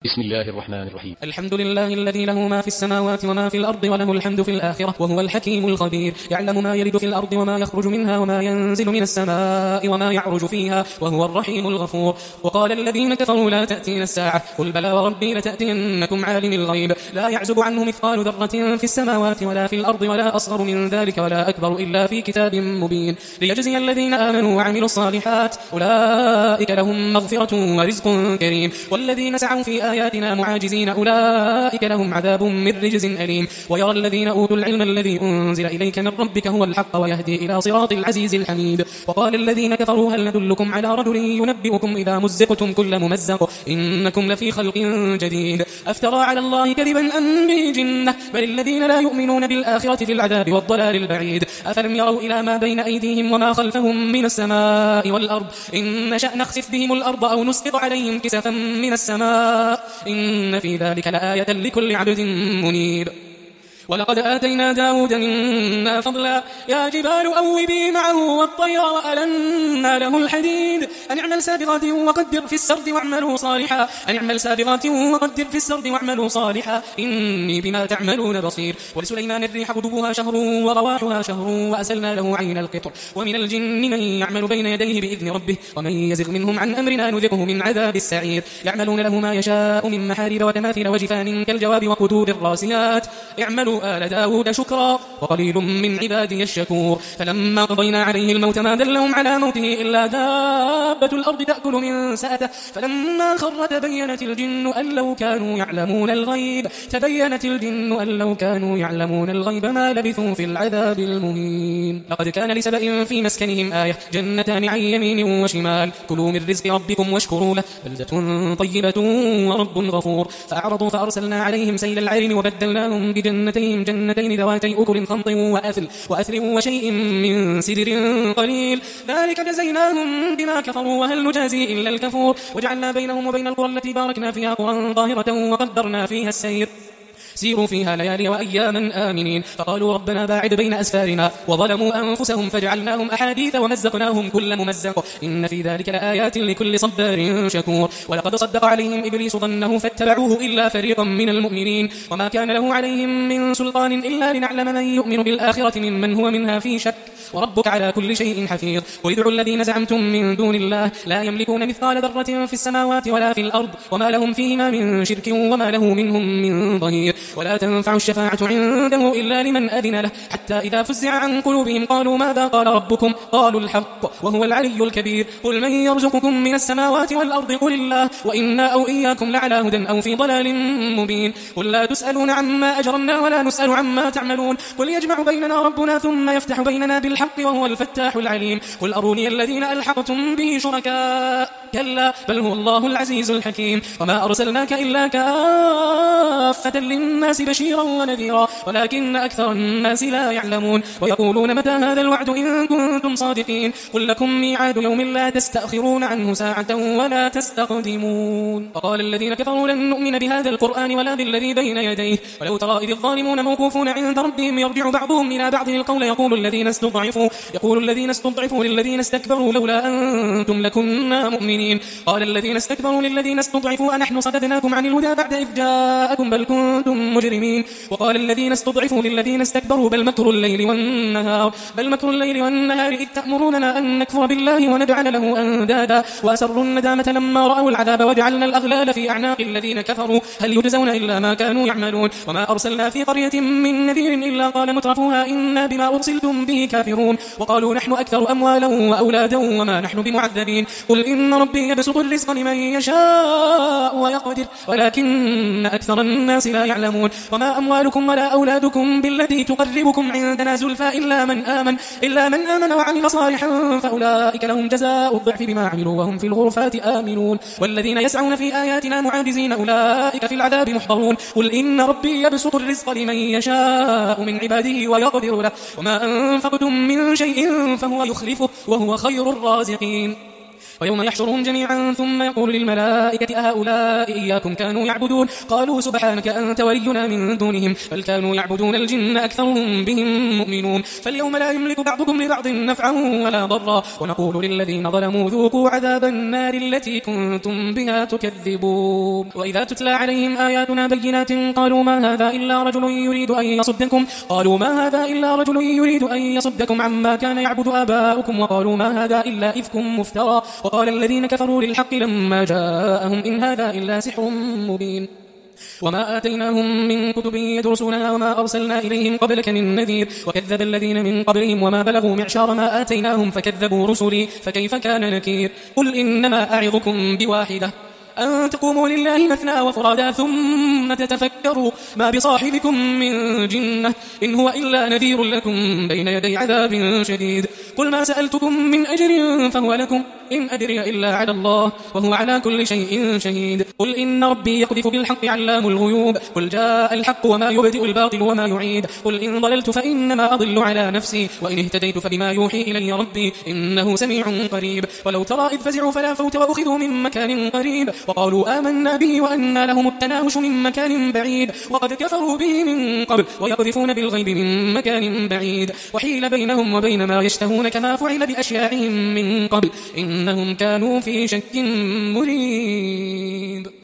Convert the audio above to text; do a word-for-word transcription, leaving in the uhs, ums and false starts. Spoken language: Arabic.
بسم الله الرحمن الرحيم. الحمد لله الذي له ما في السماوات وما في الأرض وله الحمد في الآخرة وهو الحكيم الخبير. يعلم ما يلد في الأرض وما يخرج منها وما ينزل من السماء وما يعرج فيها وهو الرحيم الغفور. وقال الذين كفروا لا تأتينا الساعة قل بلى وربي لتأتينكم عالم الغيب لا يعزب عنه مثقال ذرة في السماوات ولا في الأرض ولا أصغر من ذلك ولا أكبر إلا في كتاب مبين ليجزي الذين آمنوا وعملوا الصالحات أولئك لهم مغفرة ورزق كريم والذين سعوا في آياتنا معاجزين أولئك لهم عذاب من رجز أليم. ويرى الذين أوتوا العلم الذي أنزل إليك من ربك هو الحق ويهدي إلى صراط العزيز الحميد. وقال الذين كفروا هل ندلكم على رجل ينبئكم إذا مزقتم كل ممزق إنكم لفي خلق جديد أفترى على الله كذبا أم به جنة بل الذين لا يؤمنون بالآخرة في العذاب والضلال البعيد. أفلم يروا إلى ما بين أيديهم وما خلفهم من السماء والأرض إن نشأ نخسف بهم الأرض أو نسقط عليهم كسفا من السماء إن في ذلك لآية لكل عبد منيب. ولقد آتينا داود منا فضلا يا جبال أوبي معه والطير وألنا له الحديد أن اعمل سابغات وقدر في السرد واعملوا صالحا أن اعمل سابغات وقدر في السرد واعملوا صالحا إني بما تعملون بصير. ولسليمان الريح غدوها شهر ورواحها شهر وأسلنا له عين القطر ومن الجن من يعمل بين يديه بإذن ربه ومن يزغ منهم عن أمرنا نذقه من عذاب السعير. يعملون له ما يشاء من محارب وتماثيل وجفان كالجواب وقدور الراسيات اعملوا آل داود شكرا وقليل من عبادي الشكور. فلما قضينا عليه الموت ما دلهم على موته إلا دابة الأرض تأكل من سأته فلما خر تبينت الجن أن لو كانوا يعلمون الغيب تبينت الجن أن لو كانوا يعلمون الغيب ما لبثوا في العذاب المهين. لقد كان لسبأ في مسكنهم آية جنتان عن يمين وشمال كلوا من رزق ربكم واشكروا له بلدة طيبة ورب غفور. فأعرضوا فأرسلنا عليهم سيل العرم وبدلناهم بجنتين جنتين ذواتي أكل خمط وأثل وأثل وشيء من سدر قليل ذلك جزيناهم بما كفروا وهل نجازي إلا الكفور. وجعلنا بينهم وبين القرى التي باركنا فيها قرى ظاهرة وقدرنا فيها السير سيروا فيها ليالي وأياما آمنين فقالوا ربنا باعد بين أسفارنا وظلموا أنفسهم فجعلناهم أحاديث ومزقناهم كل ممزق إن في ذلك لآيات لكل صبار شكور. ولقد صدق عليهم إبليس ظنه فاتبعوه إلا فريقا من المؤمنين وما كان له عليهم من سلطان إلا لنعلم من يؤمن بالآخرة ممن هو منها في شك وربك على كل شيء حفيظ. قل ادعوا الذين زعمتم من دون الله لا يملكون مثقال ذرة في السماوات ولا في الأرض وما لهم فيهما من شرك وما له منهم من ظهير. ولا تنفع الشفاعة عنده إلا لمن أذن له حتى إذا فزع عن قلوبهم قالوا ماذا قال ربكم قالوا الحق وهو العلي الكبير. قل من يرزقكم من السماوات والأرض قل الله وإنا أو إياكم لعلى هدى أو في ضلال مبين. قل لا تسألون عما أجرمنا ولا نسأل عما تعملون قل يجمع بيننا ربنا ثم يفتح بيننا بالحق وهو الفتاح العليم. قل أروني الذين ألحقتم به شركاء كلا بل هو الله العزيز الحكيم. وما أرسلناك إلا كافة للناس بشيرا ونذيرا ولكن أكثر الناس لا يعلمون ويقولون متى هذا الوعد إن كنتم صادقين قل لكم ميعاد يوم لا تستأخرون عنه ساعة ولا تستقدمون. وقال الذين كفروا لن نؤمن بهذا القرآن ولا بالذي بين يديه ولو ترى إذ الظالمون موقوفون عند ربهم يرجع بعضهم إلى بعض القول يقول الذين استضعفوا يقول الذين استضعفوا للذين استكبروا لولا أنتم لكنا مؤمنين قال الذين استكبروا للذين استضعفوا أنحن صددناكم عن الهدى بعد إذ جاءكم بل كنتم مجرمين. وقال الذين استضعفوا للذين استكبروا بل مكر الليل والنهار بل مكر الليل والنهار إذ تأمروننا أن نكفر بالله ونجعل له أندادا وأسروا الندامة لما رأوا العذاب وجعلنا الأغلال في أعناق الذين كفروا هل يجزون إلا ما كانوا يعملون. وما أرسلنا في قرية من نذير إلا قال مترفوها إنا بما أرسلتم به كافرون وقالوا نحن أكثر أموالا وأولادا وما نحن بمعذبين. قل إن ربي يبسط الرزق لمن يشاء ويقدر ولكن أكثر الناس لا يعلمون. وما أموالكم ولا أولادكم بالتي تقربكم عندنا زلفى إلا من آمن إلا من آمن وعمل صالحا فأولئك لهم جزاء الضعف بما عملوا وهم في الغرفات آمنون. والذين يسعون في آياتنا معاجزين أولئك في العذاب محضرون. قل إن ربي يبسط الرزق لمن يشاء من عباده ويقدر له وما أنفقتم من شيء فهو يخلفه وهو خير الرازقين. ويوم يحشرهم جميعا ثم يقول للملائكة أهؤلاء إياكم كانوا يعبدون قالوا سبحانك أنت ولينا من دونهم بل كانوا يعبدون الجن أكثرهم بهم مؤمنون فاليوم لا يملك بعضكم لبعض نفعا ولا ضرا ونقول للذين ظلموا ذوقوا عذاب النار التي كنتم بها تكذبون وإذا تتلى عليهم آياتنا بينات قالوا ما هذا إلا رجل يريد أن يصدكم قالوا ما هذا إلا رجل يريد أن يصدكم عما كان يعبد آباؤكم وقالوا ما هذا إلا إفك مفترى وقال الذين كفروا للحق لما جاءهم إن هذا إلا سحر مبين وما آتيناهم من كتب يدرسونها وما أرسلنا إليهم قبلك من نذير وكذب الذين من قبلهم وما بلغوا معشار ما آتيناهم فكذبوا رسلي فكيف كان نكير قل إنما أعظكم بواحدة أن تقوموا لله مثنى وفرادا ثم تتفكروا ما بصاحبكم من جنة إن هو إلا نذير لكم بين يدي عذاب شديد قل ما سألتكم من أجر فهو لكم إن أدري إلا على الله وهو على كل شيء شهيد قل إن ربي يقذف بالحق علام الغيوب قل جاء الحق وما يبدئ الباطل وما يعيد قل إن ضللت فإنما أضل على نفسي وإن اهتديت فبما يوحي إلي ربي إنه سميع قريب ولو ترى إذ فزعوا فلا فوت وأخذوا من مكان قريب وقالوا آمنا به وأنى لهم التناوش من مكان بعيد وقد كفروا به من قبل ويقذفون بالغيب من مكان بعيد وحيل بينهم وبين ما يشتهون كما فعل بأشياعهم من قبل إنهم كانوا في شك مريب.